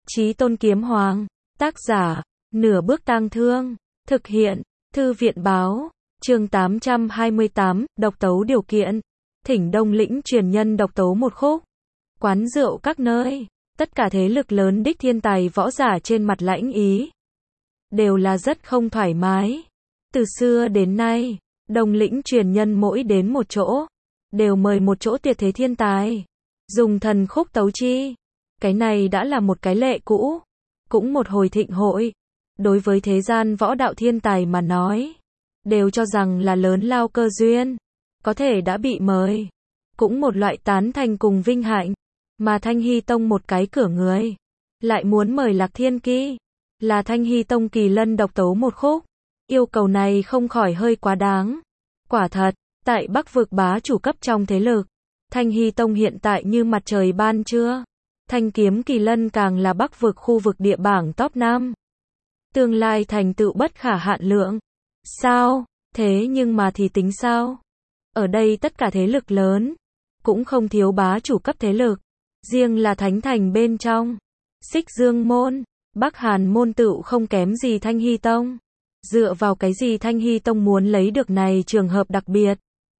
Chí Tôn Kiếm Hoàng. Tác giả, Nửa Bước Tang Thương. Thực hiện, Thư viện báo. Chương 828, độc tấu điều kiện. Thỉnh Đông Lĩnh truyền nhân độc tấu một khúc. Quán rượu các nơi, tất cả thế lực lớn đích thiên tài võ giả trên mặt lãnh ý. Đều là rất không thoải mái. Từ xưa đến nay, Đông Lĩnh truyền nhân mỗi đến một chỗ, đều mời một chỗ tuyệt thế thiên tài. Dùng thần khúc tấu chi. Cái này đã là một cái lệ cũ. Cũng một hồi thịnh hội. Đối với thế gian võ đạo thiên tài mà nói, đều cho rằng là lớn lao cơ duyên. Có thể đã bị mời. Cũng một loại tán thành cùng vinh hạnh. Mà Thanh Hy Tông một cái cửa người. Lại muốn mời Lạc Thiên Ki. Là Thanh Hy Tông Kỳ Lân độc tấu một khúc. Yêu cầu này không khỏi hơi quá đáng. Quả thật, tại Bắc vực bá chủ cấp trong thế lực, Thanh Hy Tông hiện tại như mặt trời ban trưa. Thanh kiếm Kỳ Lân càng là Bắc vực khu vực địa bảng top 5. Tương lai thành tựu bất khả hạn lượng. Sao? Thế nhưng mà thì tính sao? Ở đây tất cả thế lực lớn, cũng không thiếu bá chủ cấp thế lực. Riêng là Thánh Thành bên trong, Xích Dương Môn, Bắc Hàn Môn tựu không kém gì Thanh Hy Tông. Dựa vào cái gì Thanh Hy Tông muốn lấy được này trường hợp đặc biệt?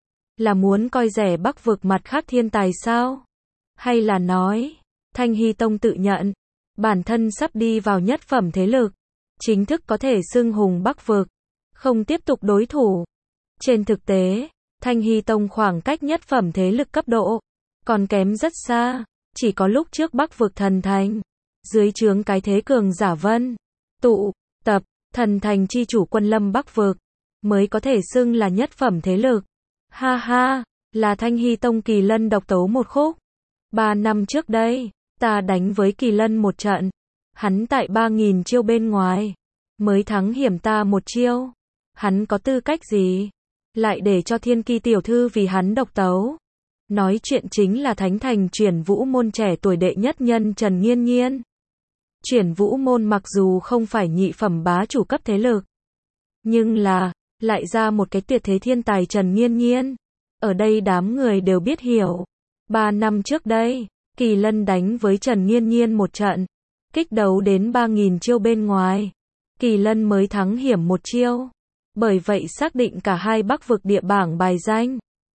Là muốn coi rẻ Bắc vực mặt khác thiên tài sao? Hay là nói, Thanh Hy Tông tự nhận, bản thân sắp đi vào nhất phẩm thế lực, chính thức có thể xưng hùng Bắc vực, không tiếp tục đối thủ. Trên thực tế, Thanh Hy Tông khoảng cách nhất phẩm thế lực cấp độ, còn kém rất xa, chỉ có lúc trước Bắc vực thần thành, dưới trướng cái thế cường giả Vân, tụ, tập, thần thành chi chủ quân lâm Bắc vực, mới có thể xưng là nhất phẩm thế lực. Ha ha, là Thanh Hy Tông Kỳ Lân độc tấu một khúc. 3 năm trước đây, ta đánh với Kỳ Lân một trận. Hắn tại 3.000 chiêu bên ngoài, mới thắng hiểm ta một chiêu. Hắn có tư cách gì? Lại để cho Thiên Ki tiểu thư vì hắn độc tấu. Nói chuyện chính là Thánh Thành Chuyển Vũ Môn trẻ tuổi đệ nhất nhân Trần Nghiên Nhiên. Chuyển Vũ Môn mặc dù không phải nhị phẩm bá chủ cấp thế lực, nhưng là, lại ra một cái tuyệt thế thiên tài Trần Nghiên Nhiên. Ở đây đám người đều biết hiểu. 3 năm trước đây, Kỳ Lân đánh với Trần Nghiên Nhiên một trận, kích đấu đến 3.000 chiêu bên ngoài. Kỳ Lân mới thắng hiểm một chiêu. Bởi vậy xác định cả hai Bắc vực địa bảng bài danh.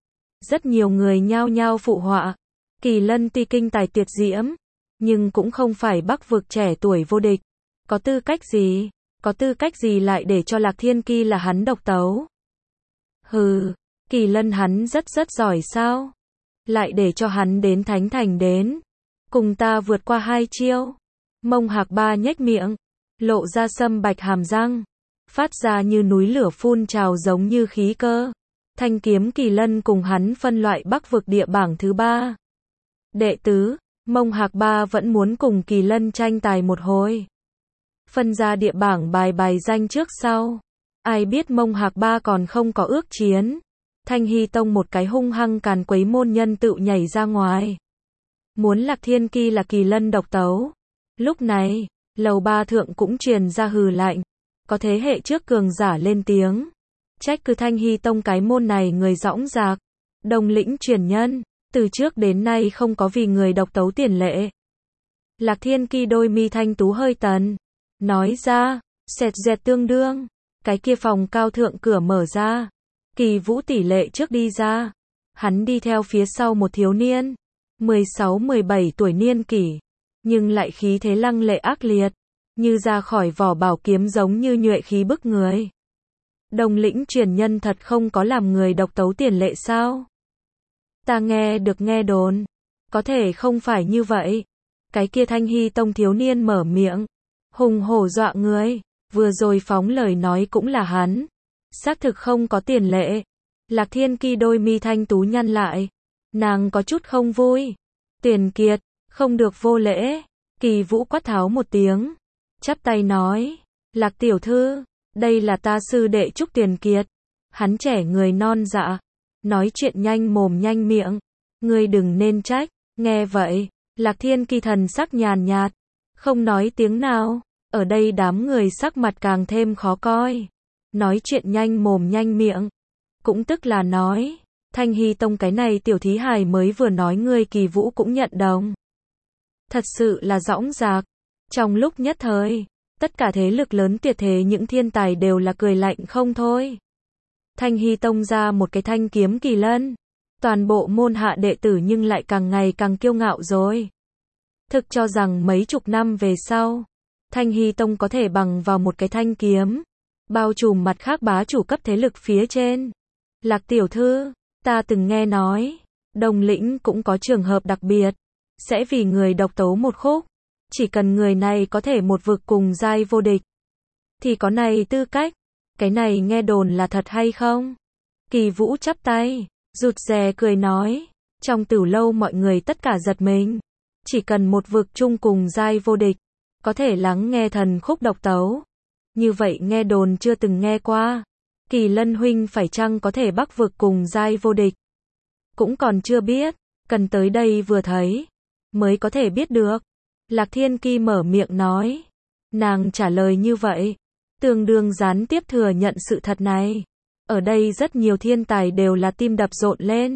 Rất nhiều người nhao nhao phụ họa. Kỳ Lân tuy kinh tài tuyệt diễm, nhưng cũng không phải Bắc vực trẻ tuổi vô địch. Có tư cách gì? Có tư cách gì lại để cho Lạc Thiên Ki là hắn độc tấu? Hừ, Kỳ Lân hắn rất giỏi sao? Lại để cho hắn đến Thánh Thành đến. Cùng ta vượt qua 2 chiêu. Mông Hạc Ba nhếch miệng, lộ ra sâm bạch hàm răng, phát ra như núi lửa phun trào giống như khí cơ. Thanh kiếm Kỳ Lân cùng hắn phân loại Bắc vực địa bảng thứ 3. Đệ tứ, Mông Hạc Ba vẫn muốn cùng Kỳ Lân tranh tài một hồi. Phân ra địa bảng bài danh trước sau. Ai biết Mông Hạc Ba còn không có ước chiến. Thanh Hy Tông một cái hung hăng càn quấy môn nhân tự nhảy ra ngoài. Muốn Lạc Thiên Ki là Kỳ Lân độc tấu. Lúc này, lầu 3 thượng cũng truyền ra hừ lạnh. Có thế hệ trước cường giả lên tiếng. Trách cứ Thanh Hy Tông cái môn này người dõng dạc. Đông Lĩnh truyền nhân, từ trước đến nay không có vì người độc tấu tiền lệ. Lạc Thiên Ki đôi mi thanh tú hơi tần. Nói ra, xẹt dẹt tương đương. Cái kia phòng cao thượng cửa mở ra. Kỳ Vũ tỷ lệ trước đi ra. Hắn đi theo phía sau một thiếu niên. 16-17 tuổi niên kỷ. Nhưng lại khí thế lăng lệ ác liệt. Như ra khỏi vỏ bảo kiếm giống như nhuệ khí bức người. Đông Lĩnh truyền nhân thật không có làm người độc tấu tiền lệ sao? Ta nghe được nghe đồn. Có thể không phải như vậy. Cái kia Thanh Hy Tông thiếu niên mở miệng. Hùng hổ dọa người. Vừa rồi phóng lời nói cũng là hắn. Xác thực không có tiền lệ. Lạc Thiên Ki đôi mi thanh tú nhăn lại. Nàng có chút không vui. Tiền Kiệt, không được vô lễ. Kỳ Vũ quát tháo một tiếng. Chắp tay nói. Lạc tiểu thư, đây là ta sư đệ Trúc Tiền Kiệt. Hắn trẻ người non dạ. Nói chuyện nhanh mồm nhanh miệng. Ngươi đừng nên trách. Nghe vậy, Lạc Thiên Ki thần sắc nhàn nhạt. Không nói tiếng nào. Ở đây đám người sắc mặt càng thêm khó coi. Nói chuyện nhanh mồm nhanh miệng. Cũng tức là nói, Thanh Hy Tông cái này tiểu thí hài mới vừa nói ngươi Kỳ Vũ cũng nhận đồng. Thật sự là dõng dạc. Trong lúc nhất thời, tất cả thế lực lớn tuyệt thế những thiên tài đều là cười lạnh không thôi. Thanh Hy Tông ra một cái thanh kiếm kỳ lân. Toàn bộ môn hạ đệ tử nhưng lại càng ngày càng kiêu ngạo rồi. Thực cho rằng mấy chục năm về sau, Thanh Hy Tông có thể bằng vào một cái thanh kiếm, bao trùm mặt khác bá chủ cấp thế lực phía trên. Lạc tiểu thư, ta từng nghe nói, Đồng Lĩnh cũng có trường hợp đặc biệt, sẽ vì người độc tấu một khúc. Chỉ cần người này có thể một vực cùng giai vô địch, thì có này tư cách. Cái này nghe đồn là thật hay không? Kỳ Vũ chắp tay, rụt rè cười nói. Trong Tửu Lâu mọi người tất cả giật mình. Chỉ cần một vực chung cùng giai vô địch, có thể lắng nghe thần khúc độc tấu. Như vậy nghe đồn chưa từng nghe qua. Kỳ Lân huynh phải chăng có thể bắc vực cùng giai vô địch? Cũng còn chưa biết, cần tới đây vừa thấy, mới có thể biết được. Lạc Thiên Ki mở miệng nói. Nàng trả lời như vậy, tương đương gián tiếp thừa nhận sự thật này. Ở đây rất nhiều thiên tài đều là tim đập rộn lên.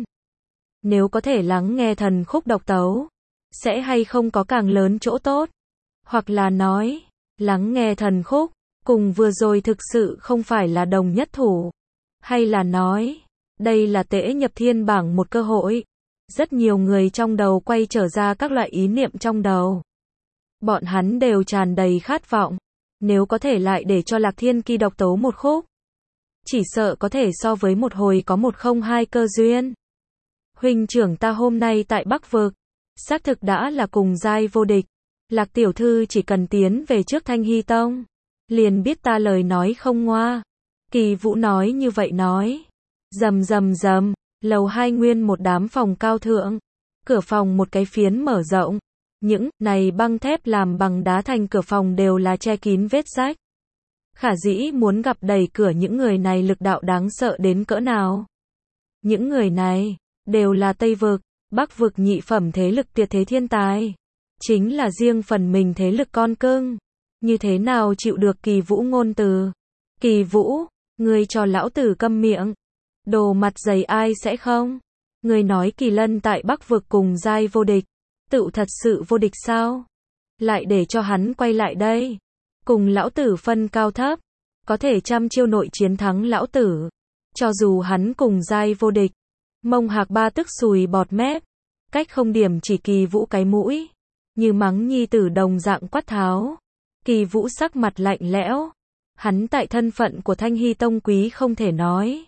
Nếu có thể lắng nghe thần khúc độc tấu, sẽ hay không có càng lớn chỗ tốt? Hoặc là nói, lắng nghe thần khúc, cùng vừa rồi thực sự không phải là đồng nhất thủ. Hay là nói, đây là tễ nhập thiên bảng một cơ hội. Rất nhiều người trong đầu quay trở ra các loại ý niệm trong đầu. Bọn hắn đều tràn đầy khát vọng. Nếu có thể lại để cho Lạc Thiên Ki độc tấu một khúc, chỉ sợ có thể so với một hồi có 102 cơ duyên. Huynh trưởng ta hôm nay tại Bắc Vực, xác thực đã là cùng giai vô địch. Lạc tiểu thư chỉ cần tiến về trước Thanh Hy Tông, liền biết ta lời nói không ngoa. Kỳ Vũ nói như vậy nói. Rầm rầm rầm, lầu 2 nguyên một đám phòng cao thượng. Cửa phòng một cái phiến mở rộng. Những này băng thép làm bằng đá thành cửa phòng đều là che kín vết rách. Khả dĩ muốn gặp đẩy cửa những người này lực đạo đáng sợ đến cỡ nào. Những người này, đều là Tây Vực, Bắc Vực nhị phẩm thế lực tuyệt thế thiên tài. Chính là riêng phần mình thế lực con cưng. Như thế nào chịu được Kỳ Vũ ngôn từ. Kỳ Vũ, ngươi cho lão tử câm miệng. Đồ mặt dày ai sẽ không? Ngươi nói Kỳ Lân tại Bắc Vực cùng giai vô địch. Tự thật sự vô địch sao? Lại để cho hắn quay lại đây. Cùng lão tử phân cao thấp. Có thể trăm chiêu nội chiến thắng lão tử. Cho dù hắn cùng giai vô địch. Mông Hạc Ba tức sùi bọt mép. Cách không điểm chỉ Kỳ Vũ cái mũi. Như mắng nhi tử đồng dạng quát tháo. Kỳ Vũ sắc mặt lạnh lẽo. Hắn tại thân phận của Thanh Hy Tông quý không thể nói.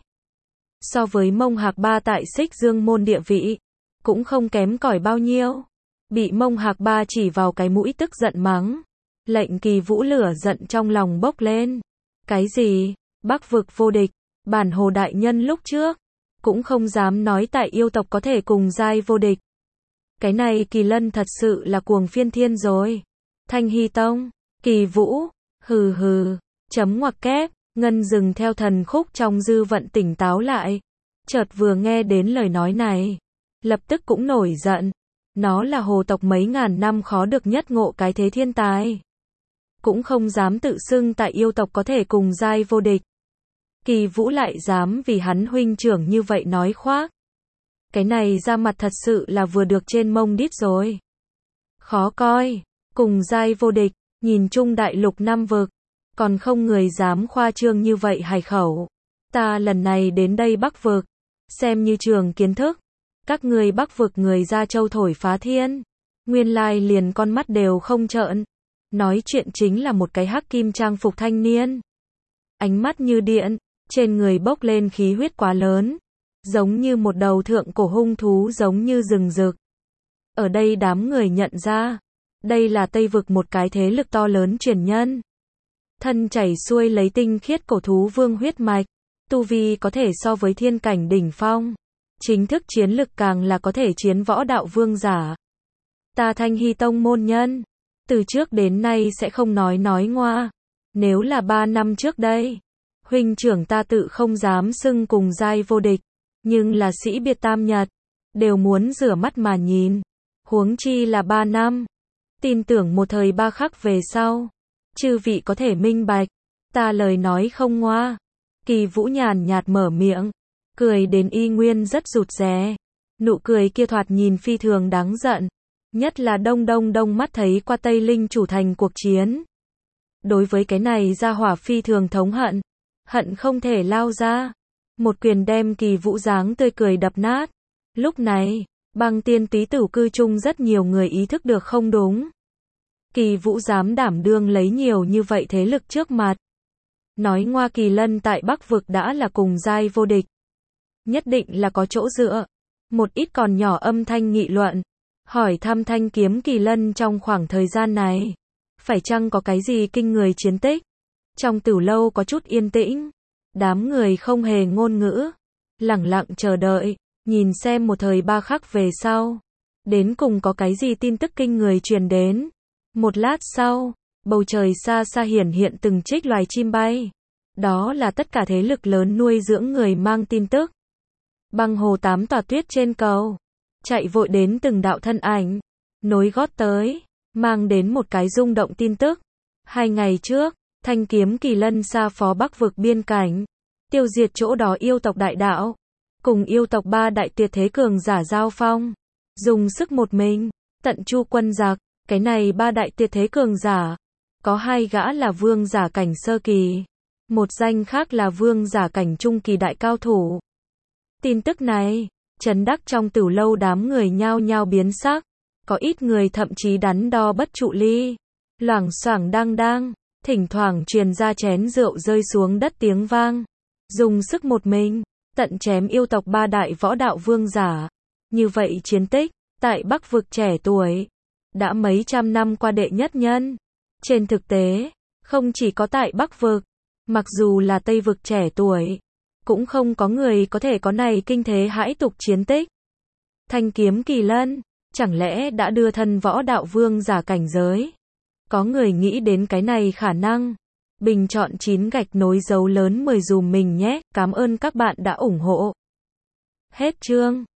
So với Mông Hạc Ba tại Xích Dương môn địa vị, cũng không kém cỏi bao nhiêu. Bị Mông Hạc Ba chỉ vào cái mũi tức giận mắng. Lệnh Kỳ Vũ lửa giận trong lòng bốc lên. Cái gì? Bắc Vực vô địch, bản Hồ đại nhân lúc trước cũng không dám nói tại yêu tộc có thể cùng giai vô địch. Cái này Kỳ Lân thật sự là cuồng phiên thiên rồi. Thanh Hy Tông, Kỳ Vũ, hừ hừ, chấm ngoặc kép, Ngân dừng theo thần khúc trong dư vận tỉnh táo lại. Chợt vừa nghe đến lời nói này, lập tức cũng nổi giận. Nó là hồ tộc mấy ngàn năm khó được nhất ngộ cái thế thiên tài. Cũng không dám tự xưng tại yêu tộc có thể cùng giai vô địch. Kỳ Vũ lại dám vì hắn huynh trưởng như vậy nói khoác. Cái này ra mặt thật sự là vừa được trên mông đít rồi. Khó coi, cùng giai vô địch, nhìn chung đại lục năm vực, còn không người dám khoa trương như vậy hài khẩu. Ta lần này đến đây Bắc Vực, xem như trường kiến thức. Các người Bắc Vực người ra châu thổi phá thiên. Nguyên lai liền con mắt đều không trợn. Nói chuyện chính là một cái hắc kim trang phục thanh niên. Ánh mắt như điện, trên người bốc lên khí huyết quá lớn. Giống như một đầu thượng cổ hung thú giống như rừng rực. Ở đây đám người nhận ra, đây là Tây Vực một cái thế lực to lớn truyền nhân. Thân chảy xuôi lấy tinh khiết cổ thú vương huyết mạch. Tu vi có thể so với thiên cảnh đỉnh phong. Chính thức chiến lực càng là có thể chiến võ đạo vương giả. Ta Thanh Hy Tông môn nhân, từ trước đến nay sẽ không nói ngoa. Nếu là 3 năm trước đây, huynh trưởng ta tự không dám xưng cùng giai vô địch, nhưng là sĩ biệt tam nhật, đều muốn rửa mắt mà nhìn. Huống chi là 3 năm. Tin tưởng một thời 3 khắc về sau, chư vị có thể minh bạch, ta lời nói không ngoa. Kỳ Vũ nhàn nhạt mở miệng, cười đến y nguyên rất rụt rè. Nụ cười kia thoạt nhìn phi thường đáng giận. Nhất là Đông mắt thấy qua Tây Linh chủ thành cuộc chiến. Đối với cái này gia hỏa phi thường thống hận. Hận không thể lao ra. Một quyền đem Kỳ Vũ dáng tươi cười đập nát. Lúc này, Băng Tiên Túy Tử cư chung rất nhiều người ý thức được không đúng. Kỳ Vũ dám đảm đương lấy nhiều như vậy thế lực trước mặt. Nói Ngoa Kỳ Lân tại Bắc vực đã là cùng giai vô địch. Nhất định là có chỗ dựa. Một ít còn nhỏ âm thanh nghị luận. Hỏi thăm Thanh Kiếm Kỳ Lân trong khoảng thời gian này. Phải chăng có cái gì kinh người chiến tích? Trong tử lâu có chút yên tĩnh. Đám người không hề ngôn ngữ. Lẳng lặng chờ đợi. Nhìn xem một thời ba khắc về sau. Đến cùng có cái gì tin tức kinh người truyền đến. Một lát sau, bầu trời xa xa hiển hiện từng trích loài chim bay. Đó là tất cả thế lực lớn nuôi dưỡng người mang tin tức. Băng hồ 8 tòa tuyết trên cầu. Chạy vội đến từng đạo thân ảnh. Nối gót tới. Mang đến một cái rung động tin tức. 2 ngày trước, Thanh Kiếm Kỳ Lân xa phó Bắc vực biên cảnh. Tiêu diệt chỗ đó yêu tộc đại đạo. Cùng yêu tộc 3 đại tuyệt thế cường giả giao phong. Dùng sức một mình. Tận chu quân giặc. Cái này 3 đại tuyệt thế cường giả. Có 2 gã là vương giả cảnh sơ kỳ. Một danh khác là vương giả cảnh trung kỳ đại cao thủ. Tin tức này, chấn đắc trong tử lâu đám người nhao nhao biến sắc. Có ít người thậm chí đắn đo bất trụ ly. Loảng xoảng đang, thỉnh thoảng truyền ra chén rượu rơi xuống đất tiếng vang. Dùng sức một mình, tận chém yêu tộc 3 đại võ đạo vương giả. Như vậy chiến tích, tại Bắc vực trẻ tuổi, đã mấy trăm năm qua đệ nhất nhân. Trên thực tế, không chỉ có tại Bắc vực, mặc dù là Tây vực trẻ tuổi, cũng không có người có thể có này kinh thế hãi tục chiến tích. Thanh Kiếm Kỳ Lân, chẳng lẽ đã đưa thân võ đạo vương giả cảnh giới? Có người nghĩ đến cái này khả năng. Bình chọn 9 gạch nối dấu lớn 10 dùm mình nhé. Cảm ơn các bạn đã ủng hộ. Hết chương.